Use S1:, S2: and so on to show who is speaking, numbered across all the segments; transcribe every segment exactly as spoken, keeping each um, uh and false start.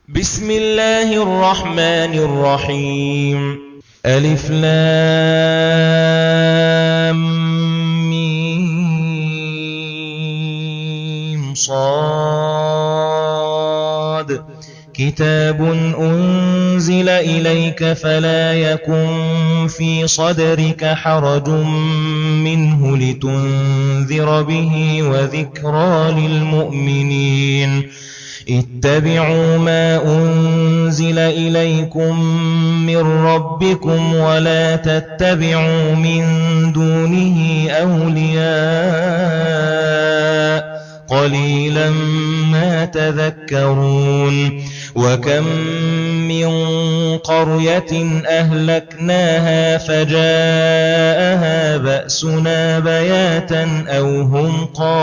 S1: بسم الله الرحمن الرحيم ألف لام ميم صاد كتاب أنزل إليك فلا يكن في صدرك حرج منه لتنذر به وذكرى للمؤمنين اتبعوا ما أنزل إليكم من ربكم ولا تتبعوا من دونه أولياء قليلا ما تذكرون وكم من قرية أهلكناها فجاءها بأسنا بياتا أو هم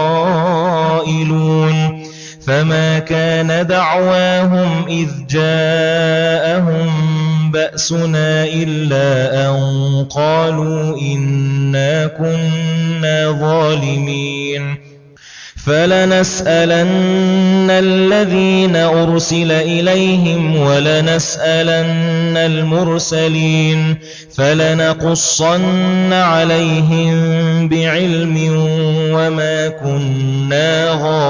S1: قائلون فما كان دعواهم إذ جاءهم بأسنا إلا أن قالوا إنا كنا ظالمين فلنسألن الذين أرسل إليهم ولنسألن المرسلين فلنقصن عليهم بعلم وما كنا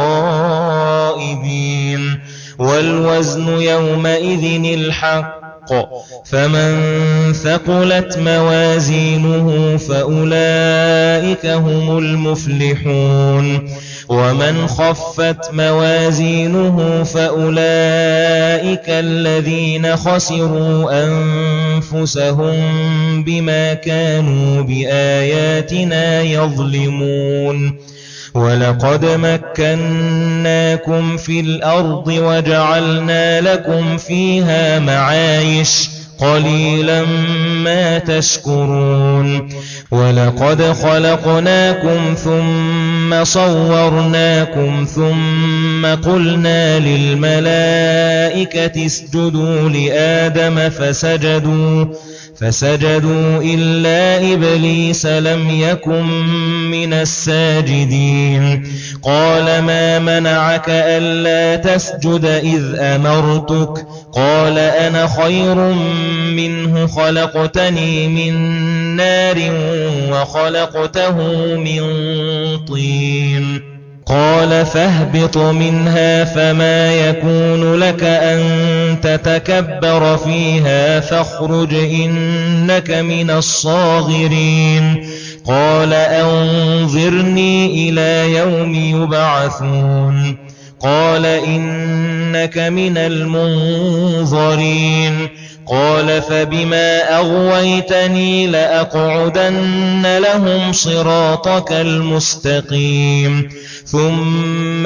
S1: غائبين والوزن يومئذ الحق فمن ثقلت موازينه فأولئك هم المفلحون ومن خفت موازينه فأولئك الذين خسروا أنفسهم بما كانوا بآياتنا يظلمون ولقد مكناكم في الأرض وجعلنا لكم فيها معايش قليلا ما تشكرون ولقد خلقناكم ثم صورناكم ثم قلنا للملائكة اسجدوا لآدم فسجدوا فسجدوا إلا إبليس لم يكن من الساجدين قال ما منعك ألا تسجد إذ أمرتك قال أنا خير منه خلقتني من نار وخلقته من طين قال فاهبط منها فما يكون لك أن تتكبر فيها فاخرج إنك من الصاغرين قال أنظرني إلى يوم يبعثون قال إنك من المنظرين قال فبما أغويتني لأقعدن لهم صراطك المستقيم ثم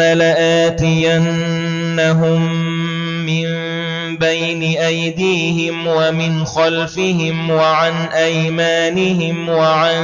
S1: لآتينهم من بين أيديهم ومن خلفهم وعن أيمانهم وعن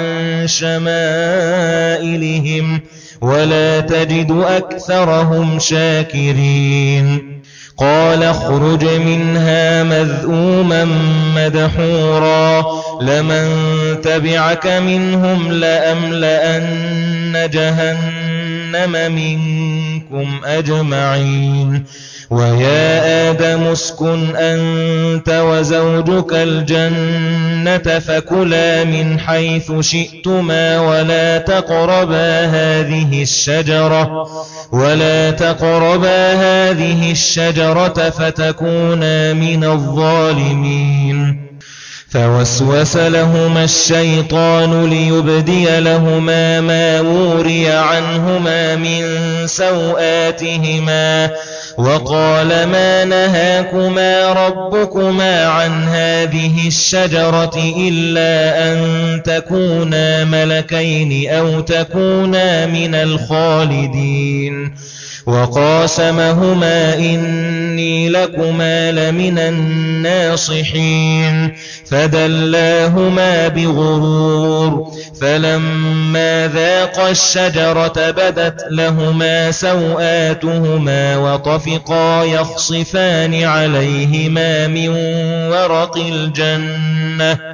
S1: شمائلهم ولا تجد أكثرهم شاكرين قال اخرج منها مذءوما مدحورا لمن تبعك منهم لأملأن جهنم منكم أجمعين ويا آدم اسكن أنت وزوجك الجنة فكلا من حيث شئتما ولا تقربا هذه الشجرة ولا تقربا هذه الشجرة فتكونا من الظالمين فوسوس لهما الشيطان ليبدي لهما ما وري عنهما من سوآتهما وقال ما نهاكما ربكما عن هذه الشجرة إلا أن تكونا ملكين أو تكونا من الخالدين وقاسمهما إني لكما لمن الناصحين فدلاهما بغرور فلما ذاقا الشجرة بدت لهما سوآتهما وطفقا يخصفان عليهما من ورق الجنة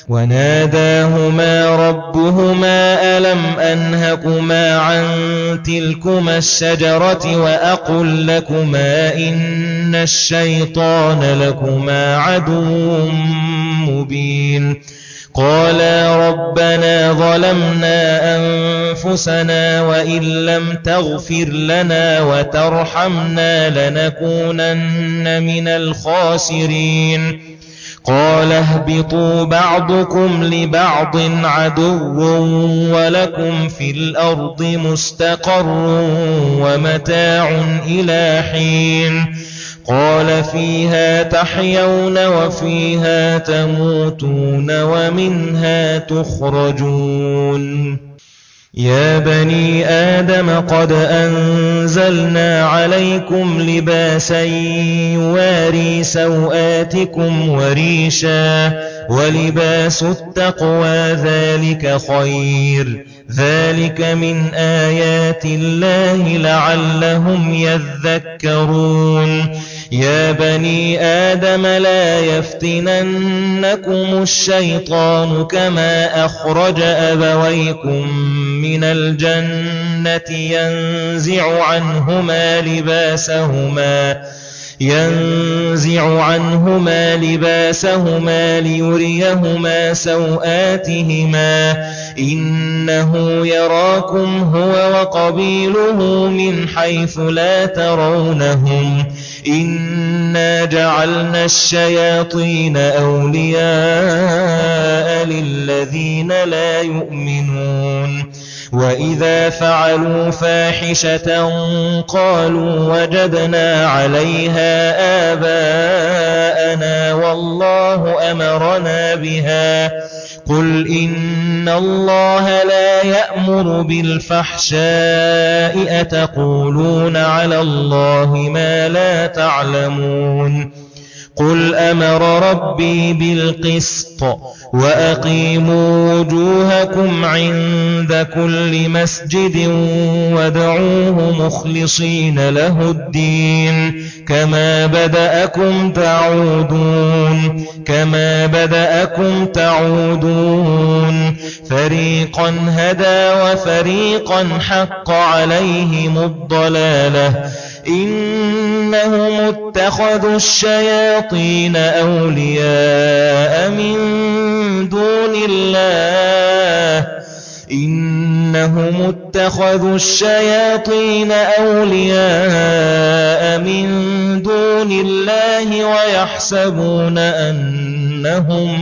S1: وناداهما ربهما ألم أنهكما عن تلكما الشجرة وأقل لكما إن الشيطان لكما عدو مبين قالا ربنا ظلمنا أنفسنا وإن لم تغفر لنا وترحمنا لنكونن من الخاسرين قال اهبطوا بعضكم لبعض عدو ولكم في الأرض مستقر ومتاع إلى حين قال فيها تحيون وفيها تموتون ومنها تخرجون يا بني آدم قد أنزلنا عليكم لباسا يواري سوآتكم وريشا ولباس التقوى ذلك خير ذلك من آيات الله لعلهم يذكرون يا بني آدم لا يفتننكم الشيطان كما أخرج أبويكم من الجنة ينزع عنهما لباسهما ينزع عنهما لباسهما ليريهما سوآتهما إنه يراكم هو وقبيله من حيث لا ترونهم إنا جعلنا الشياطين أولياء للذين لا يؤمنون وإذا فعلوا فاحشة قالوا وجدنا عليها آباءنا والله أمرنا بها قل إن الله لا يأمر بالفحشاء أتقولون على الله ما لا تعلمون قل أمر ربي بالقسط وأقيموا وجوهكم عند كل مسجد وادعوه مخلصين له الدين كما بدأكم تعودون كما بدأكم تعودون فريقا هدى وفريقا حق عليهم الضلالة إنهم اتخذوا الشياطين أولياء من دون الله إنهم اتخذوا الشياطين أولياء من دون الله ويحسبون أنهم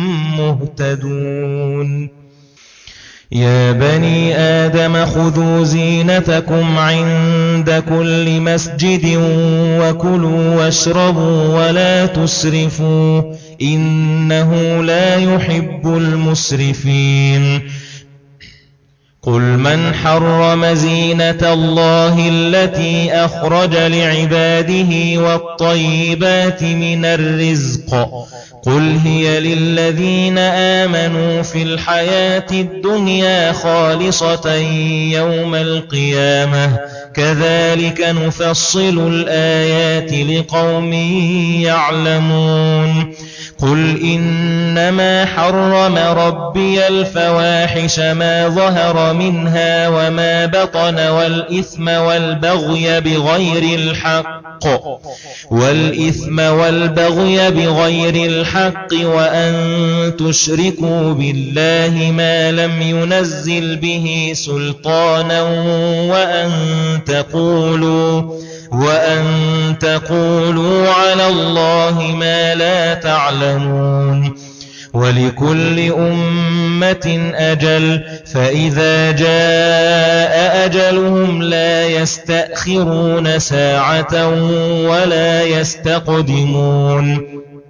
S1: مهتدون يا بني آدم خذوا زينتكم عند كل مسجد وكلوا واشربوا ولا تسرفوا إنه لا يحب المسرفين قل من حرم زينة الله التي أخرج لعباده والطيبات من الرزق قل هي للذين آمنوا في الحياة الدنيا خالصة يوم القيامة كذلك نفصل الآيات لقوم يعلمون قل إنما حرم ربي الفواحش ما ظهر منها وما بطن والإثم والبغي بغير الحق والإثم والبغي بغير الحق وأن تشركوا بالله ما لم ينزل به سلطانا وأن تقولوا وأن تقولوا على الله ما لا تعلمون ولكل أمة أجل فإذا جاء أجلهم لا يستأخرون ساعة ولا يستقدمون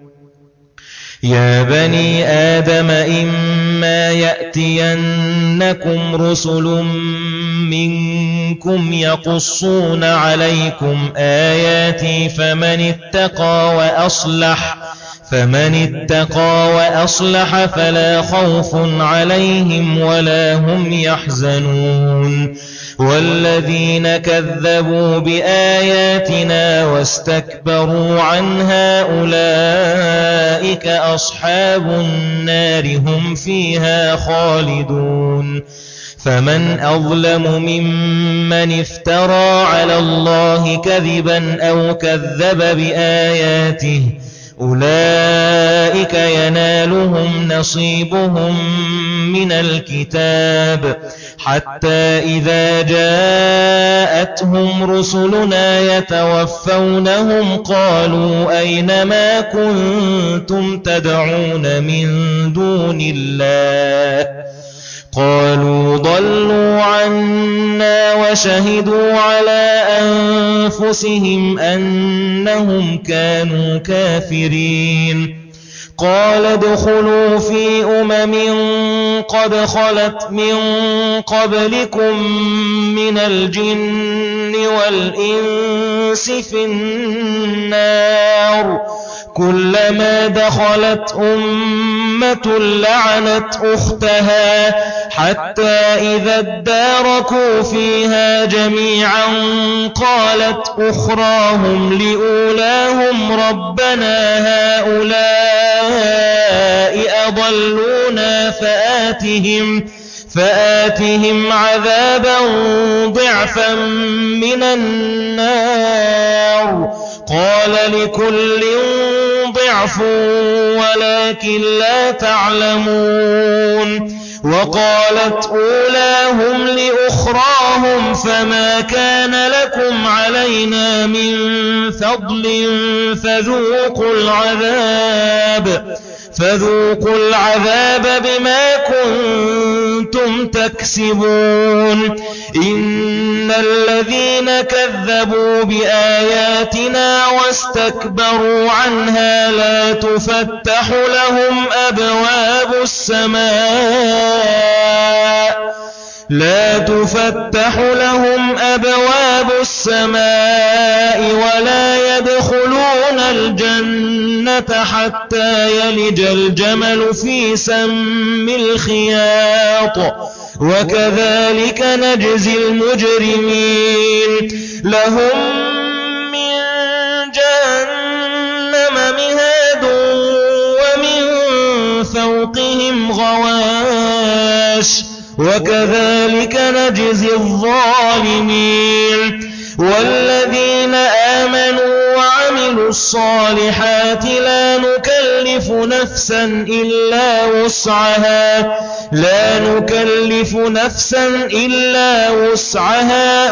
S1: يا بني آدم إما يأتينكم رسل منكم يقصون عليكم آياتي فمن اتقى وأصلح فمن اتقى وأصلح فلا خوف عليهم ولا هم يحزنون والذين كذبوا بآياتنا واستكبروا عنها أولئك أصحاب النار هم فيها خالدون فمن أظلم ممن افترى على الله كذبا أو كذب بآياته أولئك ينالهم نصيبهم من الكتاب حتى إذا جاءتهم رسلنا يتوفونهم قالوا أين ما كنتم تدعون من دون الله قالوا ضلوا عنا وشهدوا على أنفسهم أنهم كانوا كافرين قال ادخلوا في أمم قد خلت من قبلكم من الجن والإنس في النار كلما دخلت أمة لعنت أختها حتى إذا اداركوا فيها جميعا قالت أخراهم لأولاهم ربنا هؤلاء أضلونا فآتهم فآتهم عذابا ضعفا من النار قال لكل ضعف ولكن لا تعلمون وقالت أولاهم لأخراهم فما كان لكم علينا من فضل فذوقوا العذاب فذوقوا العذاب بما كنتم تكسبون إن الذين كذبوا بآياتنا واستكبروا عنها لا تفتح لهم أبواب السماء لا تفتح لهم أبواب السماء ولا يدخلون الجنة حتى يلج الجمل في سم الخياط وكذلك نجزي المجرمين لهم من جهنم مهاد ومن فوقهم غواش وكذلك نجزي الظالمين والذين آمنوا وعملوا الصالحات لا نكلف نفسا إلا وسعها لا نكلف نفسا إلا وسعها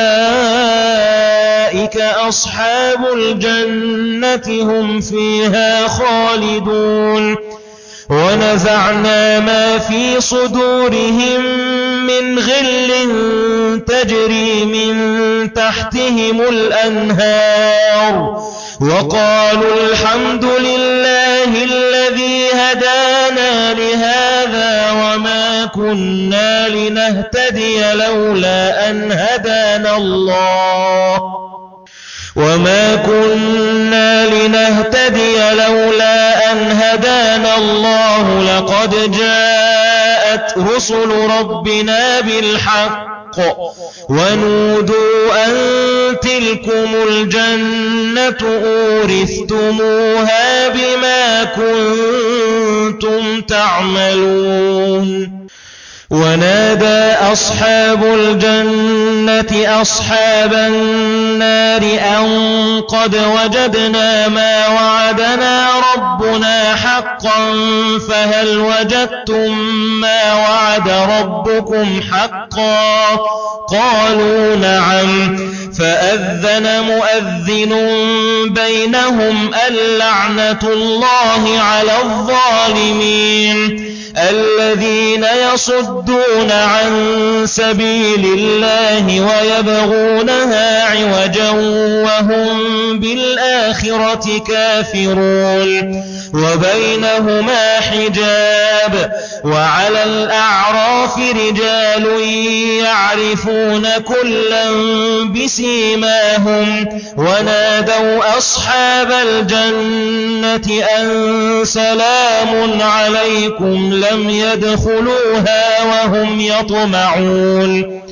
S1: أولئك أصحاب الجنة هم فيها خالدون ونزعنا ما في صدورهم من غل تجري من تحتهم الأنهار وقالوا الحمد لله الذي هدانا لهذا وما كنا لنهتدي لولا أن هدانا الله وما كنا لنهتدي لولا أن هدانا الله لقد جاءت رسل ربنا بالحق ونودوا أن تلكم الجنة أورثتموها بما كنتم تعملون ونادى أصحاب الجنة أصحاب النار أن قد وجدنا ما وعدنا ربنا حقا فهل وجدتم ما وعد ربكم حقا قالوا نعم فأذن مؤذن بينهم اللعنة الله على الظالمين الذين يصدون عن سبيل الله ويبغونها عوجا وهم بالآخرة كافرون وبينهما حجاب وعلى الأعراف رجال يعرفون كلا بسيماهم ونادوا أصحاب الجنة أن سلام عليكم لم يدخلوها وهم يطمعون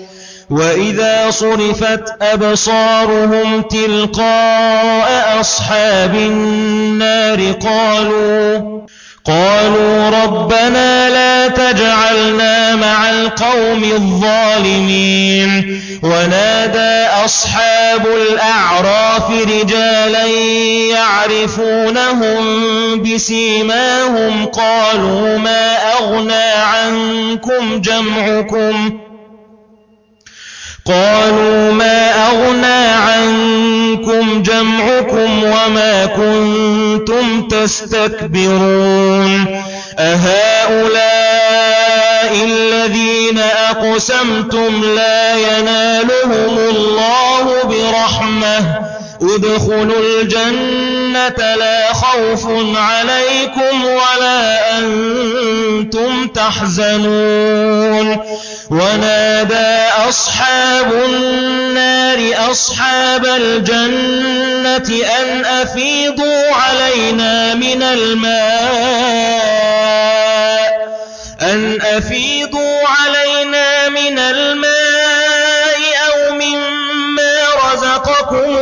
S1: وإذا صرفت أبصارهم تلقاء أصحاب النار قالوا قالوا ربنا لا تجعلنا مع القوم الظالمين ونادى أصحاب الأعراف رجالا يعرفونهم بسيماهم قالوا ما أغنى عنكم جمعكم قالوا ما أغنى عنكم جمعكم وما كنتم تستكبرون أهؤلاء الذين أقسمتم لا ينالهم الله برحمة ادخلوا الجنة لا خوف عليكم ولا أنتم تحزنون ونادى أصحاب النار أصحاب الجنة أن أفيضوا علينا من الماء أن أفيضوا علينا من الماء أو مما رزقكم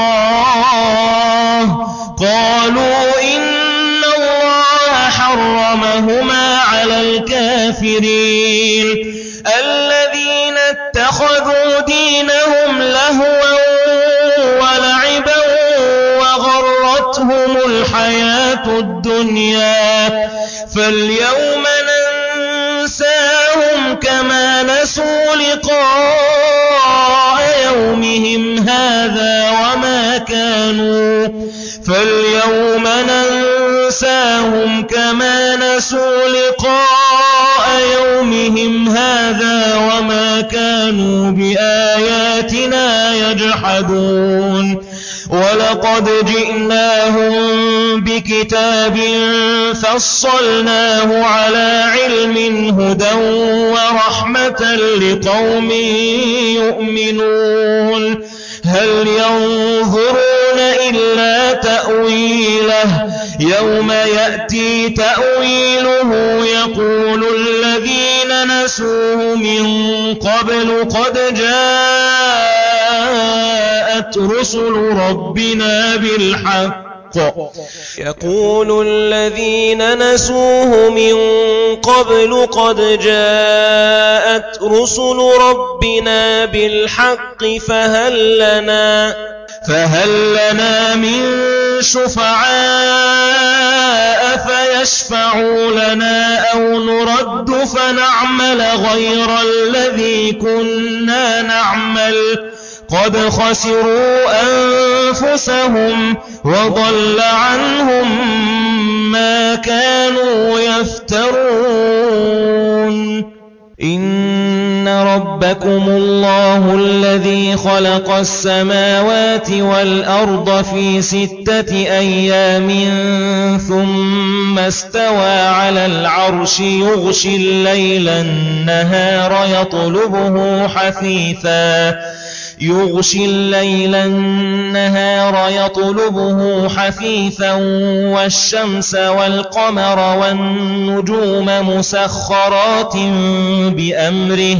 S1: الله قالوا إن الله حرمهما على الكافرين الذين اتخذوا دينهم لهوا ولعبا وغرتهم الحياة الدنيا فاليوم ننساهم كما نسوا لقاء يومهم هذا وما كانوا فاليوم ننساهم كما نسوا لقاء يومهم هذا وما كانوا بآياتنا يجحدون ولقد جئناهم بكتاب فصلناه على علم هدى ورحمة لقوم يؤمنون هل ينظرون إلا تأويله يوم يأتي تأويله يقول الذين نسوه من قبل قد جاءت رسل ربنا بالحق يقول الذين نسوه من قبل قد جاءت رسل ربنا بالحق فهل لنا فهل لنا من شفعاء فيشفعوا لنا أو نرد فنعمل غير الذي كنا نعمل قد خسروا أنفسهم وضل عنهم ما كانوا يفترون إن ربكم الله الذي خلق السماوات والأرض في ستة أيام ثم استوى على العرش يغشي الليل النهار يطلبه حثيثا يغشي الليل النهار يطلبه حثيثا والشمس والقمر والنجوم مسخرات بأمره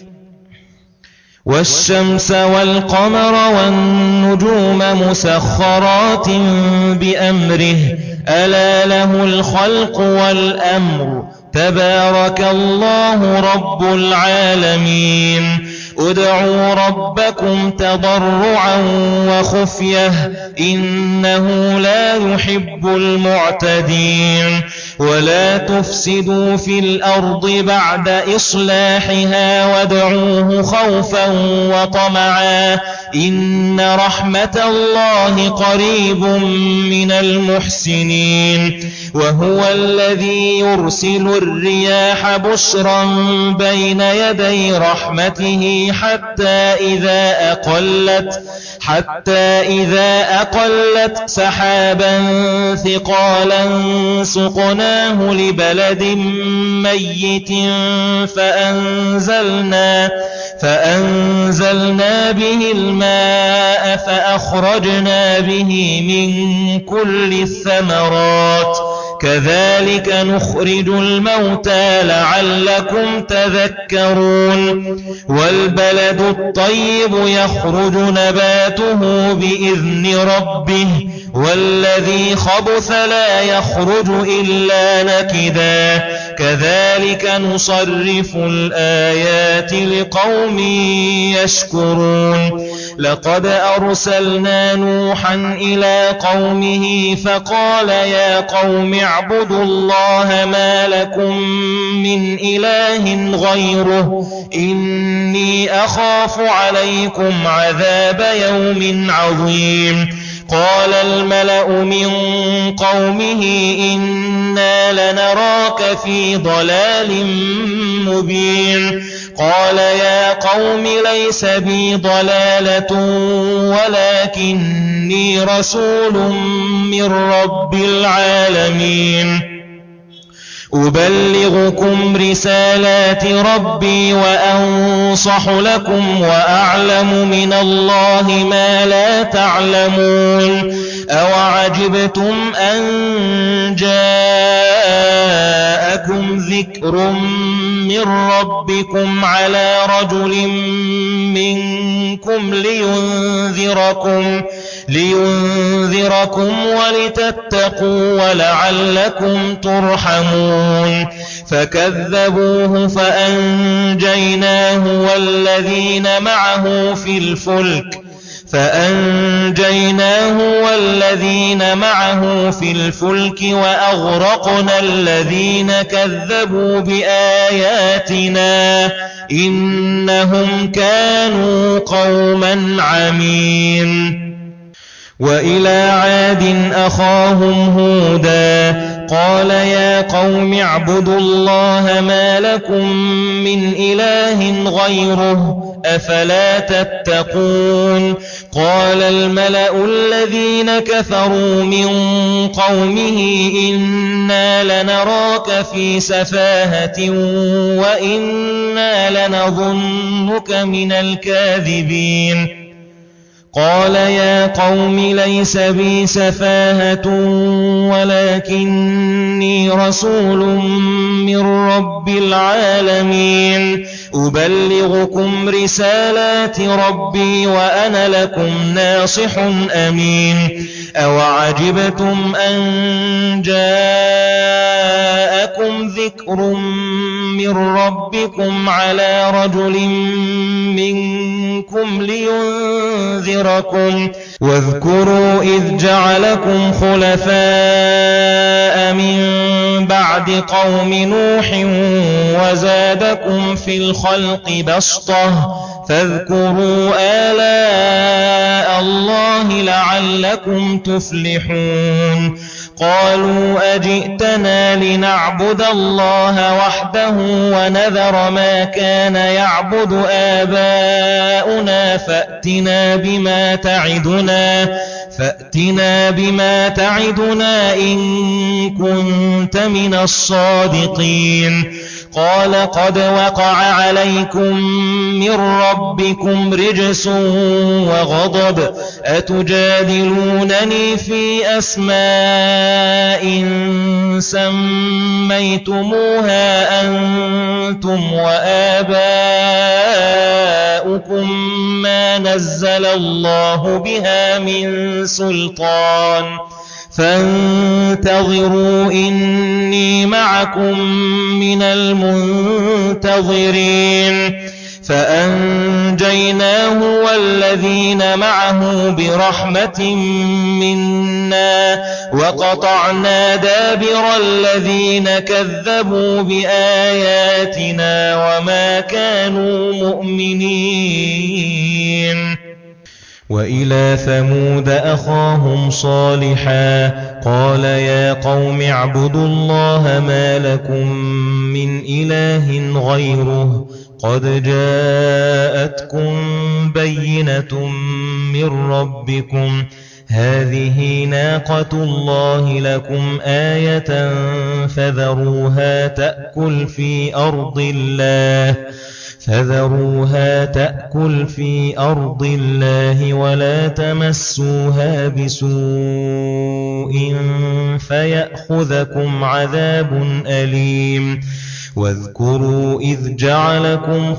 S1: والشمس والقمر والنجوم مسخرات بأمره ألا له الخلق والأمر تبارك الله رب العالمين ادعوا ربكم تضرعا وخفية إنه لا يحب المعتدين ولا تفسدوا في الأرض بعد إصلاحها وادعوه خوفا وطمعا إن رحمة الله قريب من المحسنين وهو الذي يرسل الرياح بشرا بين يدي رحمته حتى إذا أقلت حتى إذا أقلت سحابا ثقالا سقناه لبلد ميت فأنزلنا فأنزلنا به الماء فأخرجنا به من كل الثمرات كذلك نخرج الموتى لعلكم تذكرون والبلد الطيب يخرج نباته بإذن ربه والذي خبث لا يخرج إلا نكدا كذلك نصرف الآيات لقوم يشكرون لقد أرسلنا نوحا إلى قومه فقال يا قوم اعبدوا الله ما لكم من إله غيره إني أخاف عليكم عذاب يوم عظيم قال الملأ من قومه إنا لنراك في ضلال مبين قال يا قوم ليس بي ضلالة ولكني رسول من رب العالمين أبلغكم رسالات ربي وأنصح لكم وأعلم من الله ما لا تعلمون أوعجبتم أن جاءكم ذكر من ربكم على رجل منكم لينذركم لينذركم ولتتقوا ولعلكم ترحمون فكذبوه فأنجيناه والذين معه في الفلك فأنجيناه والذين معه في الفلك وأغرقنا الذين كذبوا بآياتنا إنهم كانوا قوما عمين وإلى عاد أخاهم هودا قال يا قوم اعبدوا الله ما لكم من إله غيره أفلا تتقون قال الملأ الذين كفروا من قومه إنا لنراك في سفاهة وإنا لنظنك من الكاذبين قال يا قوم ليس بي سفاهة ولكني رسول من رب العالمين أبلغكم رسالات ربي وأنا لكم ناصح أمين أوعجبتم أن جاءكم ذكر من ربكم على رجل منكم لينذركم واذكروا إذ جعلكم خلفاء من بعد قوم نوح وزادكم في الخلق بسطة فاذكروا آلاء الله لعلكم تفلحون قالوا أجئتنا لنعبد الله وحده ونذر ما كان يعبد آباؤنا فأتنا بما تعدنا فأتنا بما تعدنا إن كنت من الصادقين قال قد وقع عليكم من ربكم رجس وغضب أتجادلونني في أسماء سميتموها أنتم وآباؤكم ما نزل الله بها من سلطان فانتظروا إني معكم من المنتظرين فأنجيناه والذين معه برحمة منا وقطعنا دابر الذين كذبوا بآياتنا وما كانوا مؤمنين وإلى ثمود أخاهم صالحا قال يا قوم اعبدوا الله ما لكم من إله غيره قد جاءتكم بينة من ربكم هذه ناقة الله لكم آية فذروها تأكل في أرض الله فذروها تأكل في أرض الله ولا تمسوها بسوء فيأخذكم عذاب أليم. واذكروا إذ جعلكم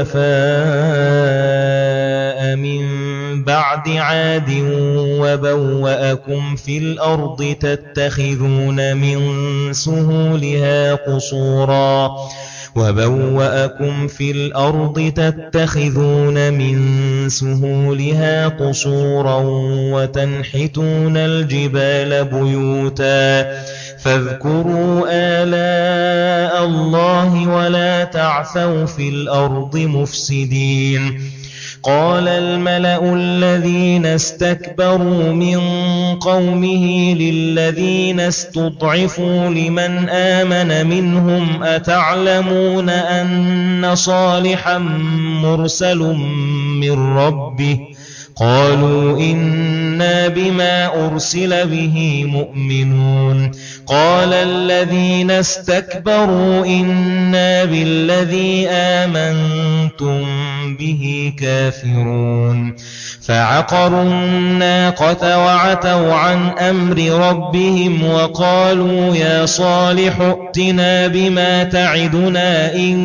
S1: خلفاء من بعد عاد وبوأكم في الأرض تتخذون من سهولها قصورا وبوأكم في الأرض تتخذون من سهولها قصورا وتنحتون الجبال بيوتا فاذكروا آلاء الله ولا تعثوا في الأرض مفسدين. قال الملأ الذين استكبروا من قومه للذين استضعفوا لمن آمن منهم أتعلمون أن صالحا مرسل من ربه قالوا إنا بما أرسل به مؤمنون. قال الذين استكبروا إنا بالذي آمنتم به كافرون. فعقروا الناقة وعتوا عن أمر ربهم وقالوا يا صالح ائتنا بما تعدنا إن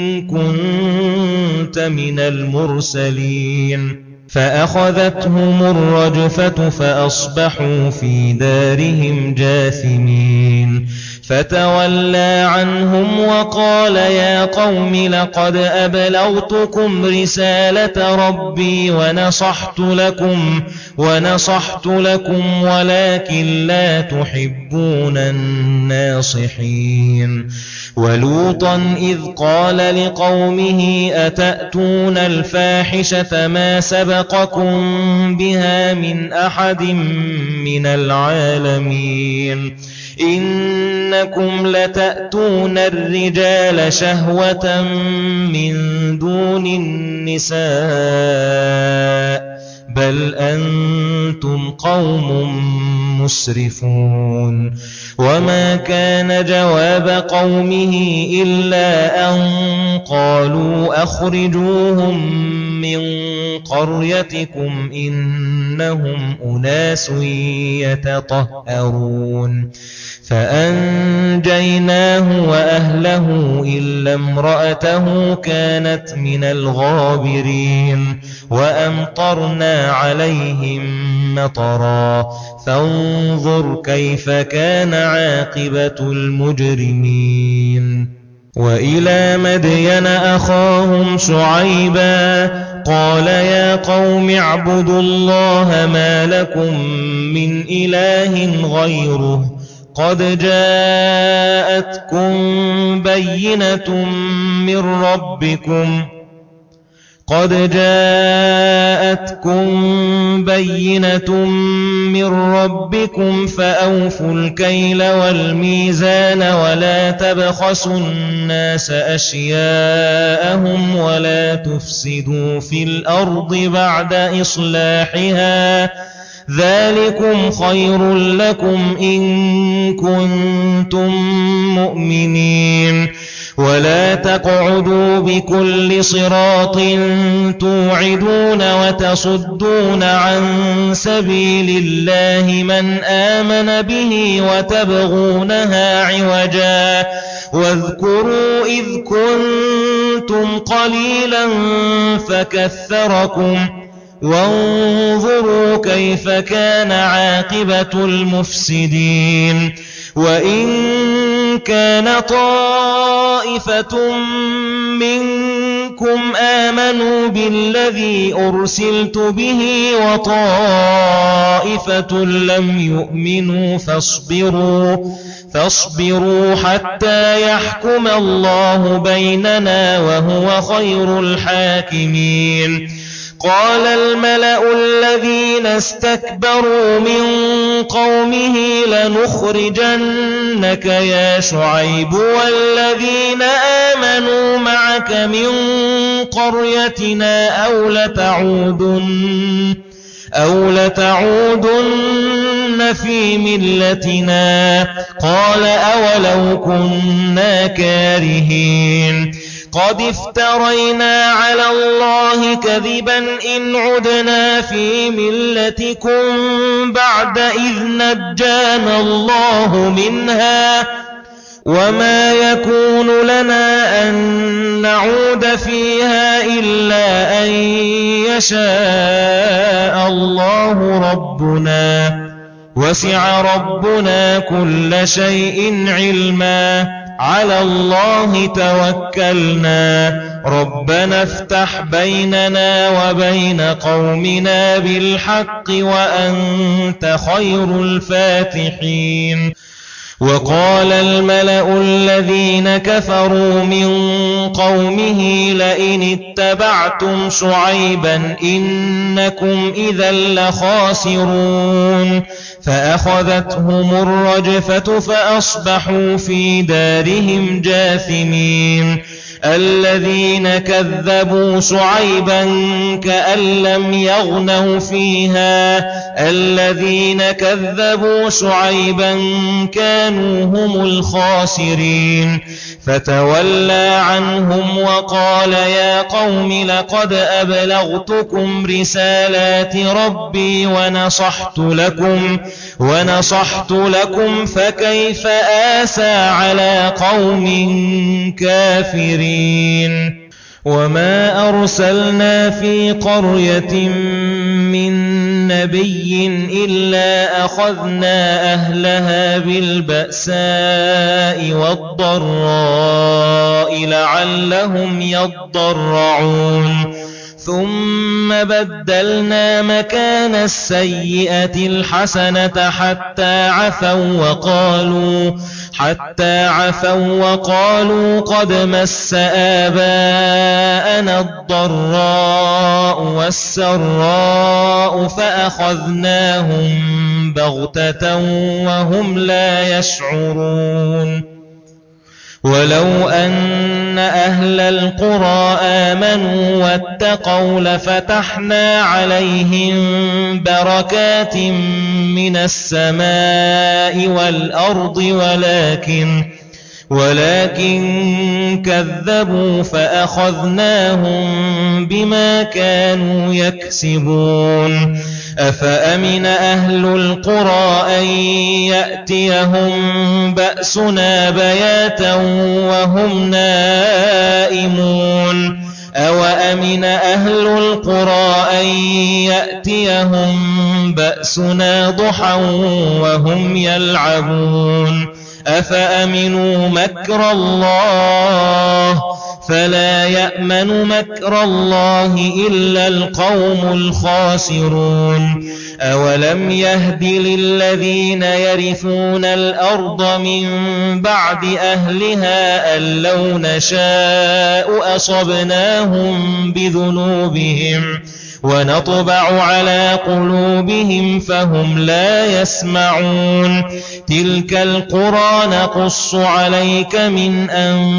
S1: كنت من المرسلين. فأخذتهم الرجفة فأصبحوا في دارهم جاثمين. فتولى عنهم وقال يا قوم لقد أبلغتكم رسالة ربي ونصحت لكم ونصحت لكم ولكن لا تحبون الناصحين. ولوطا إذ قال لقومه أتأتون الفاحشة ما سبقكم بها من أحد من العالمين إنكم لتأتون الرجال شهوة من دون النساء بل أنتم قوم مسرفون. وما كان جواب قومه إلا أن قالوا أخرجوهم من قريتكم إنهم أناس يتطهرون. فأنجيناه وأهله إلا امرأته كانت من الغابرين. وأمطرنا عليهم مطرا فانظر كيف كان عاقبة المجرمين. وإلى مدين أخاهم شعيبا قال يا قوم اعبدوا الله ما لكم من إله غيره قد جاءتكم بينة من ربكم قد جاءتكم بينة من ربكم فأوفوا الكيل والميزان ولا تبخسوا الناس أشياءهم ولا تفسدوا في الأرض بعد إصلاحها ذلكم خير لكم إن كنتم مؤمنين. ولا تقعدوا بكل صراط توعدون وتصدون عن سبيل الله من آمن به وتبغونها عوجا واذكروا إذ كنتم قليلا فكثركم وانظروا كيف كان عاقبة المفسدين. وإن كان طائفة منكم آمنوا بالذي أرسلت به وطائفة لم يؤمنوا فاصبروا فاصبروا حتى يحكم الله بيننا وهو خير الحاكمين. قال الملأ الذين استكبروا من قومه لنخرجنك يا شعيب والذين آمنوا معك من قريتنا أو لتعودن أو لتعودن في ملتنا قال أولو كنا كارهين. قد افترينا على الله كذبا إن عدنا في ملتكم بعد إذ نجانا الله منها وما يكون لنا أن نعود فيها إلا أن يشاء الله ربنا وسع ربنا كل شيء علما على الله توكلنا ربنا افتح بيننا وبين قومنا بالحق وأنت خير الفاتحين وقال الملأ الذين كفروا من قومه لئن اتبعتم شعيبا إنكم إذا لخاسرون فأخذتهم الرجفة فأصبحوا في دارهم جاثمين الذين كذبوا شعيبا كأن لم يغنوا فيها الذين كذبوا شعيبا كانوا هم الخاسرين فتولى عنهم وقال يا قوم لقد أبلغتكم رسالات ربي ونصحت لكم ونصحت لكم فكيف آسى على قوم كافرين وما أرسلنا في قرية من نبي إلا أخذنا أهلها بالبأساء والضراء لعلهم يضرعون ثم بدلنا مكان السيئة الحسنة حتى عفوا وقالوا حتى عفوا وقالوا قد مس آباءنا الضراء والسراء فأخذناهم بغتة وهم لا يشعرون ولو أن أهل القرى آمنوا واتقوا لفتحنا عليهم بركات من السماء والأرض ولكن ولكن كذبوا فأخذناهم بما كانوا يكسبون أفأمن أهل القرى أن يأتيهم بأسنا بياتا وهم نائمون أوأمن أهل القرى أن يأتيهم بأسنا ضحى وهم يلعبون أفأمنوا مكر الله فلا يأمن مكر الله إلا القوم الخاسرون أولم يهد للذين يرثون الأرض من بعد أهلها أن لو نشاء أصبناهم بذنوبهم ونطبع على قلوبهم فهم لا يسمعون تلك القرى نقص عليك من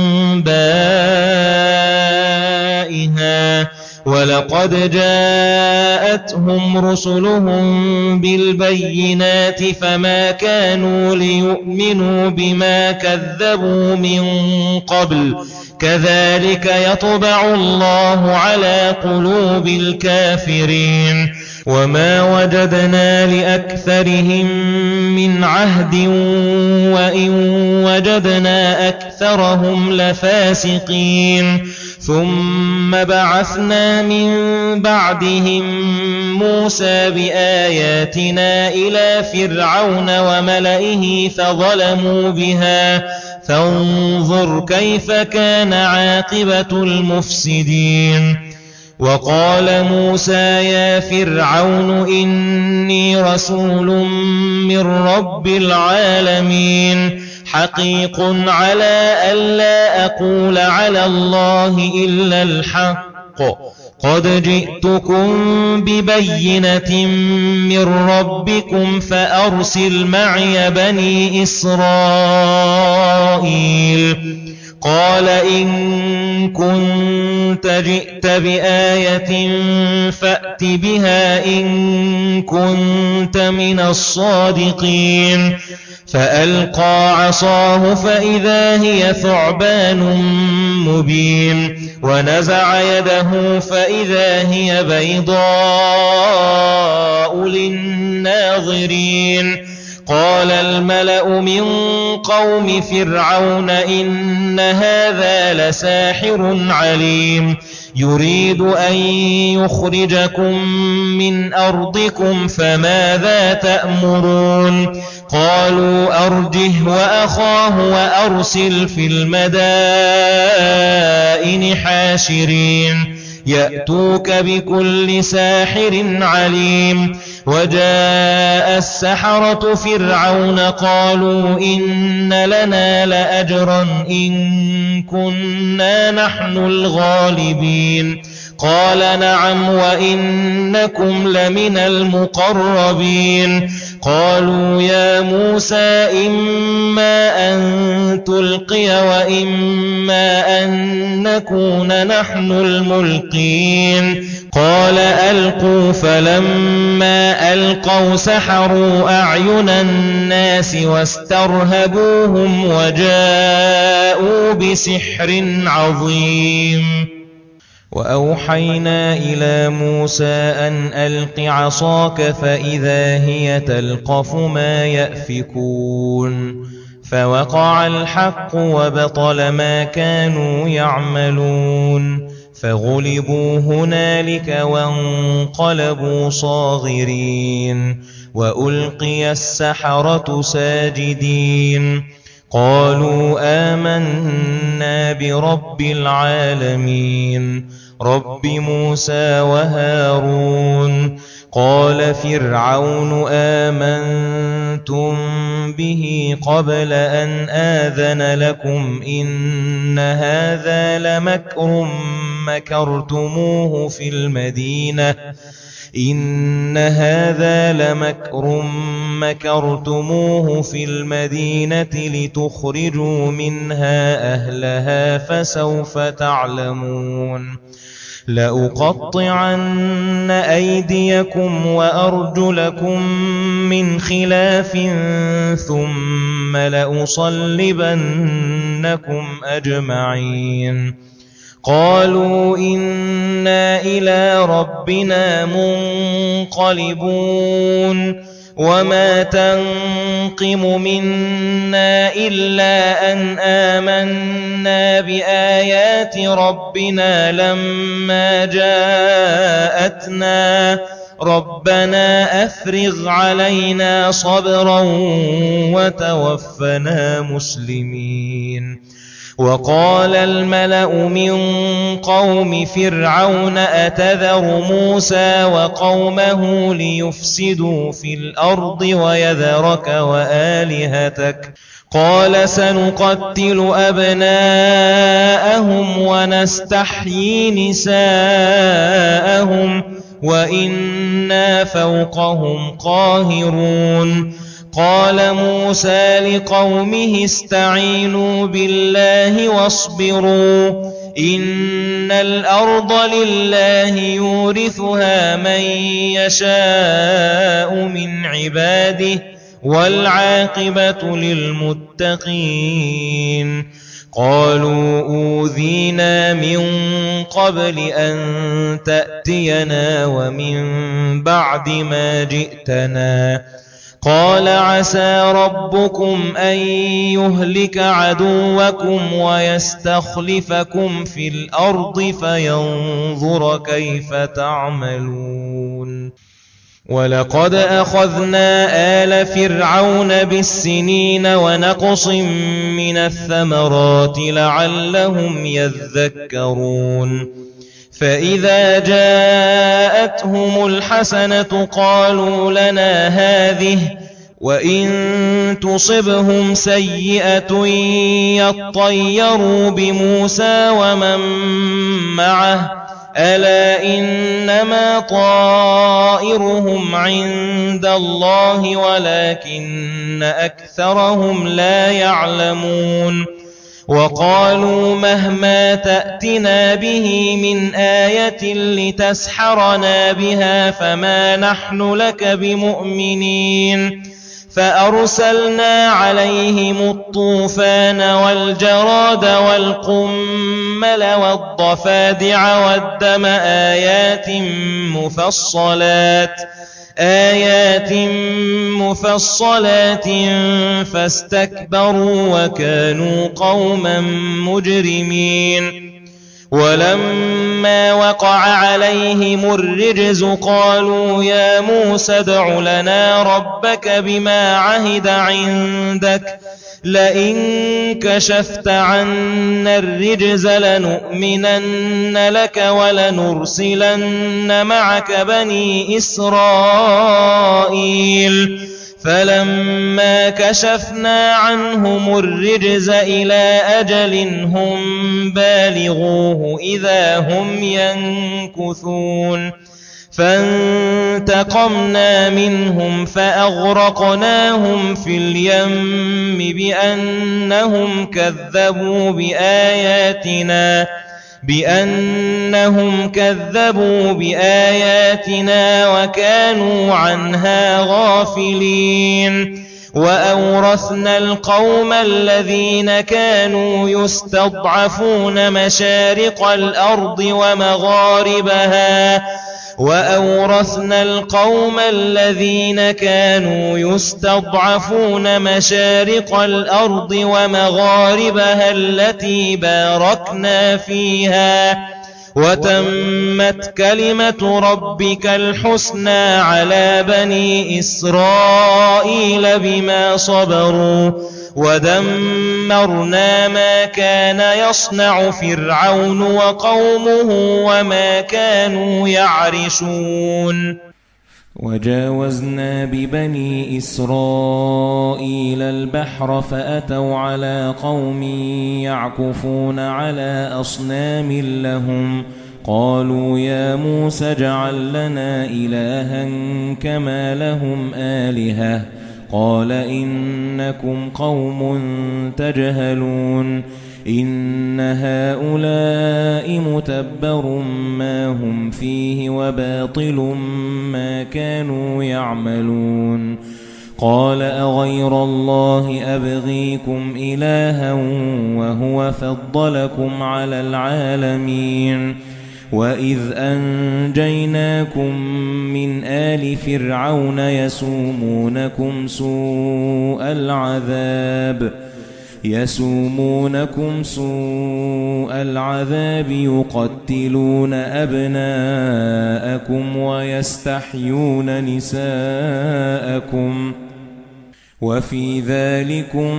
S1: أنبائها ولقد جاءتهم رسلهم بالبينات فما كانوا ليؤمنوا بما كذبوا من قبل كذلك يطبع الله على قلوب الكافرين وما وجدنا لأكثرهم من عهد وإن وجدنا أكثرهم لفاسقين ثم بعثنا من بعدهم موسى بآياتنا إلى فرعون وملئه فظلموا بها فانظر كيف كان عاقبة المفسدين وقال موسى يا فرعون إني رسول من رب العالمين حقيق على ألا أقول على الله إلا الحق قد جئتكم ببينة من ربكم فأرسل معي بني إسرائيل قال إن كنت جئت بآية فأت بها إن كنت من الصادقين فألقى عصاه فإذا هي ثعبان مبين ونزع يده فإذا هي بيضاء للناظرين قال الملأ من قوم فرعون إن هذا لساحر عليم يريد أن يخرجكم من أرضكم فماذا تأمرون قالوا أرجه وأخاه وأرسل في المدائن حاشرين يأتوك بكل ساحر عليم وجاء السحرة فرعون قالوا إن لنا لأجرا إن كنا نحن الغالبين قال نعم وإنكم لمن المقربين قالوا يا موسى إما أن تلقي وإما أن نكون نحن الملقين قال ألقوا فلما ألقوا سحروا أعين الناس واسترهبوهم وجاءوا بسحر عظيم وأوحينا إلى موسى أن ألق عصاك فإذا هي تلقف ما يأفكون فوقع الحق وبطل ما كانوا يعملون فغلبوا هنالك وانقلبوا صاغرين وألقي السحرة ساجدين قالوا آمنا برب العالمين رب موسى وهارون قال فرعون آمنتم به قبل أن آذن لكم إن هذا لمكر مكرتموه في المدينة إن هذا لمكر مكرتموه في المدينة لتخرجوا منها أهلها فسوف تعلمون لأقطعن أيديكم وأرجلكم من خلاف ثم لأصلبنكم أجمعين قالوا إنا إلى ربنا منقلبون وما تنقم منا إلا أن آمنا بآيات ربنا لما جاءتنا ربنا أفرغ علينا صبرا وتوفنا مسلمين وقال الملأ من قوم فرعون أتذر موسى وقومه ليفسدوا في الأرض ويذرك وآلهتك قال سنقتل أبناءهم ونستحيي نساءهم وإنا فوقهم قاهرون قال موسى لقومه استعينوا بالله واصبروا إن الأرض لله يورثها من يشاء من عباده والعاقبة للمتقين قالوا أوذينا من قبل أن تأتينا ومن بعد ما جئتنا قال عسى ربكم أن يهلك عدوكم ويستخلفكم في الأرض فينظر كيف تعملون ولقد أخذنا آل فرعون بالسنين ونقص من الثمرات لعلهم يذكرون فإذا جاءتهم الحسنة قالوا لنا هذه وإن تصبهم سيئة يطيروا بموسى ومن معه ألا إنما طائرهم عند الله ولكن أكثرهم لا يعلمون وقالوا مهما تأتنا به من آية لتسحرنا بها فما نحن لك بمؤمنين فأرسلنا عليهم الطوفان والجراد والقمل والضفادع والدم آيات مفصلات آيات مفصلات فاستكبروا وكانوا قوما مجرمين ولما وقع عليهم الرجز قالوا يا موسى ادع لنا ربك بما عهد عندك لئن كشفت عنا الرجز لنؤمنن لك ولنرسلن معك بني إسرائيل فلما كشفنا عنهم الرجز إلى أجل هم بالغوه إذا هم ينكثون فانتقمنا منهم فأغرقناهم في اليم بأنهم كذبوا بآياتنا بأنهم كذبوا بآياتنا وكانوا عنها غافلين وأورثنا القوم الذين كانوا يستضعفون مشارق الأرض ومغاربها وأورثنا القوم الذين كانوا يستضعفون مشارق الأرض ومغاربها التي باركنا فيها وتمت كلمة ربك الحسنى على بني إسرائيل بما صبروا ودمرنا ما كان يصنع فرعون وقومه وما كانوا يعرشون
S2: وجاوزنا ببني إسرائيل البحر فأتوا على قوم يعكفون على أصنام لهم قالوا يا موسى اجعل لنا إلها كما لهم آلهة قال إنكم قوم تجهلون إن هؤلاء متبر ما هم فيه وباطل ما كانوا يعملون قال أغير الله أبغيكم إلها وهو فضلكم على العالمين وإذ أنجيناكم من آل فرعون يسومونكم سوء العذاب يسومونكم سوء العذاب يقتلون أبناءكم ويستحيون نساءكم وفي ذلكم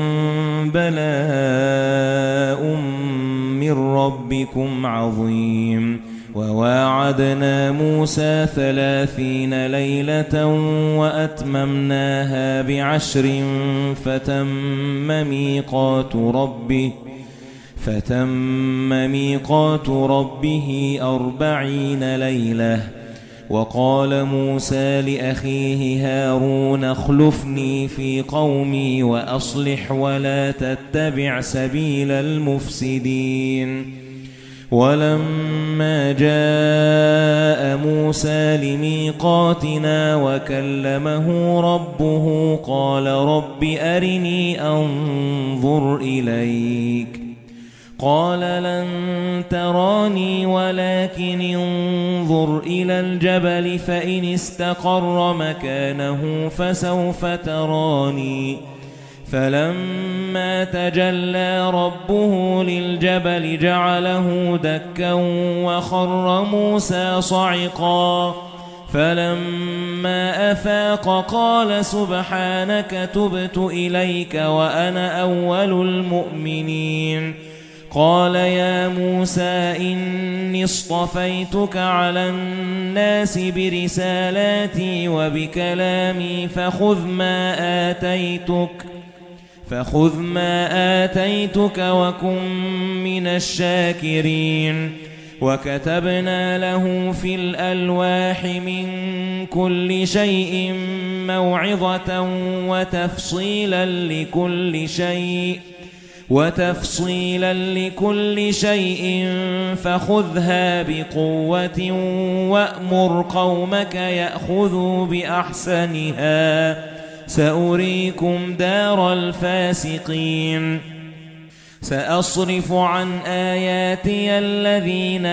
S2: بلاء من ربكم عظيم وواعدنا موسى ثلاثين ليلة وأتممناها بعشر فتم ميقات ربه فتم ميقات ربه أربعين ليلة وقال موسى لأخيه هارون اخلفني في قومي وأصلح ولا تتبع سبيل المفسدين ولما جاء موسى لميقاتنا وكلمه ربه قال رب أرني أنظر إليك قال لن تراني ولكن انظر إلى الجبل فإن استقر مكانه فسوف تراني فلما تجلى ربه للجبل جعله دكا وخر موسى صعقا فلما أفاق قال سبحانك تبت إليك وأنا أول المؤمنين قال يا موسى إني اصطفيتك على الناس برسالاتي وبكلامي فخذ ما آتيتك فخذ ما آتيتك وكن من الشاكرين وكتبنا له في الألواح من كل شيء موعظة وتفصيلا لكل شيء وتفصيلا لكل شيء فخذها بقوة وأمر قومك يأخذوا بأحسنها سأريكم دار الفاسقين سأصرف عن آياتي الذين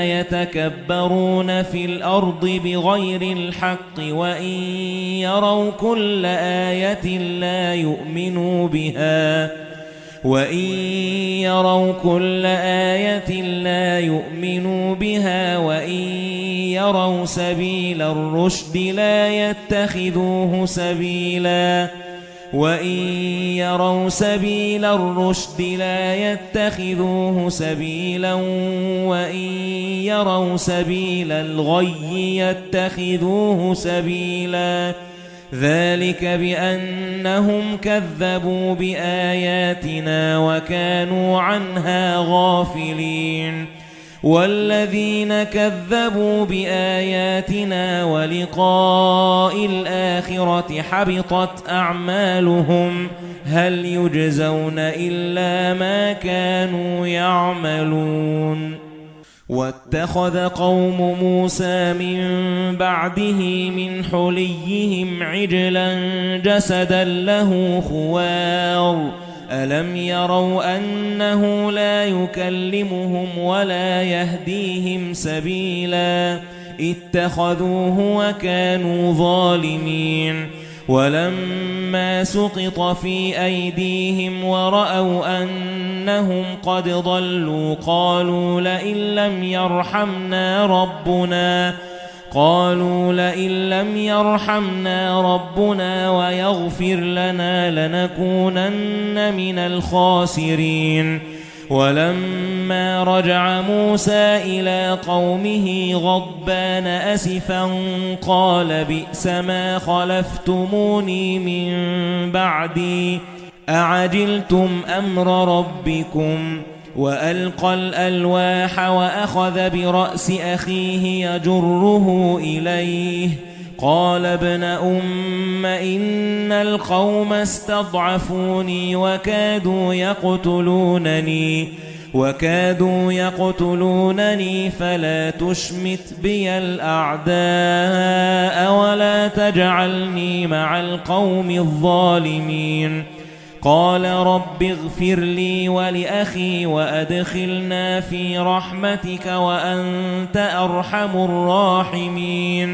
S2: يتكبرون في الأرض بغير الحق وإن يروا كل آية لا يؤمنوا بها وَإِن يَرَوْا كُلَّ آيَةٍ لَّا يُؤْمِنُوا بِهَا وَإِن يَرَوْا سَبِيلَ الرُّشْدِ لَا يَتَّخِذُوهُ سَبِيلًا وَإِن يَرَوْا سَبِيلَ الرُّشْدِ لَا يَتَّخِذُوهُ سَبِيلًا وَإِن يَرَوْا سَبِيلَ الْغَيِّ يَتَّخِذُوهُ سَبِيلًا ذَلِكَ بِأَنَّهُمْ كَذَّبُوا بِآيَاتِنَا وَكَانُوا عَنْهَا غَافِلِينَ وَالَّذِينَ كَذَّبُوا بِآيَاتِنَا وَلِقَاءِ الْآخِرَةِ حَبِطَتْ أَعْمَالُهُمْ هَلْ يُجْزَوْنَ إِلَّا مَا كَانُوا يَعْمَلُونَ وَاتَّخَذَ قَوْمُ مُوسَى مِن بَعْدِهِ مِنْ حُلِيِّهِمْ عِجْلًا جَسَدًا لَهُ خُوَارٌ أَلَمْ يَرَوْا أَنَّهُ لَا يُكَلِّمُهُمْ وَلَا يَهْدِيهِمْ سَبِيلًا اتَّخَذُوهُ وَكَانُوا ظَالِمِينَ وَلَمَّا سُقِطَ فِي أَيْدِيهِمْ وَرَأَوْا أَنَّهُمْ قَدْ ضَلُّوا قَالُوا لَئِن لَّمْ يَرْحَمْنَا رَبُّنَا قَالُوا لَئِن لَّمْ يَرْحَمْنَا رَبُّنَا وَيَغْفِرْ لَنَا لَنَكُونَنَّ مِنَ الْخَاسِرِينَ وَلَمَّا رَجَعَ مُوسَى إِلَى قَوْمِهِ غَضْبَانَ أَسِفًا قَالَ بِئْسَ مَا خَلَفْتُمُونِي مِن بَعْدِي أَعَجِلْتُمْ أَمْرَ رَبِّكُمْ وَأَلْقَى الْأَلْوَاحَ وَأَخَذَ بِرَأْسِ أَخِيهِ يَجُرُّهُ إِلَيْهِ قَالَ ابْنَ أُمَّ إِنَّ الْقَوْمَ اسْتَضْعَفُونِي وَكَادُوا يَقْتُلُونَنِي وَكَادُوا يَقْتُلُونَنِي فَلَا تُشْمِتْ بِيَ الْأَعْدَاءَ وَلَا تَجْعَلْنِي مَعَ الْقَوْمِ الظَّالِمِينَ قَالَ رَبِّ اغْفِرْ لِي وَلِأَخِي وَأَدْخِلْنَا فِي رَحْمَتِكَ وَأَنْتَ أَرْحَمُ الرَّاحِمِينَ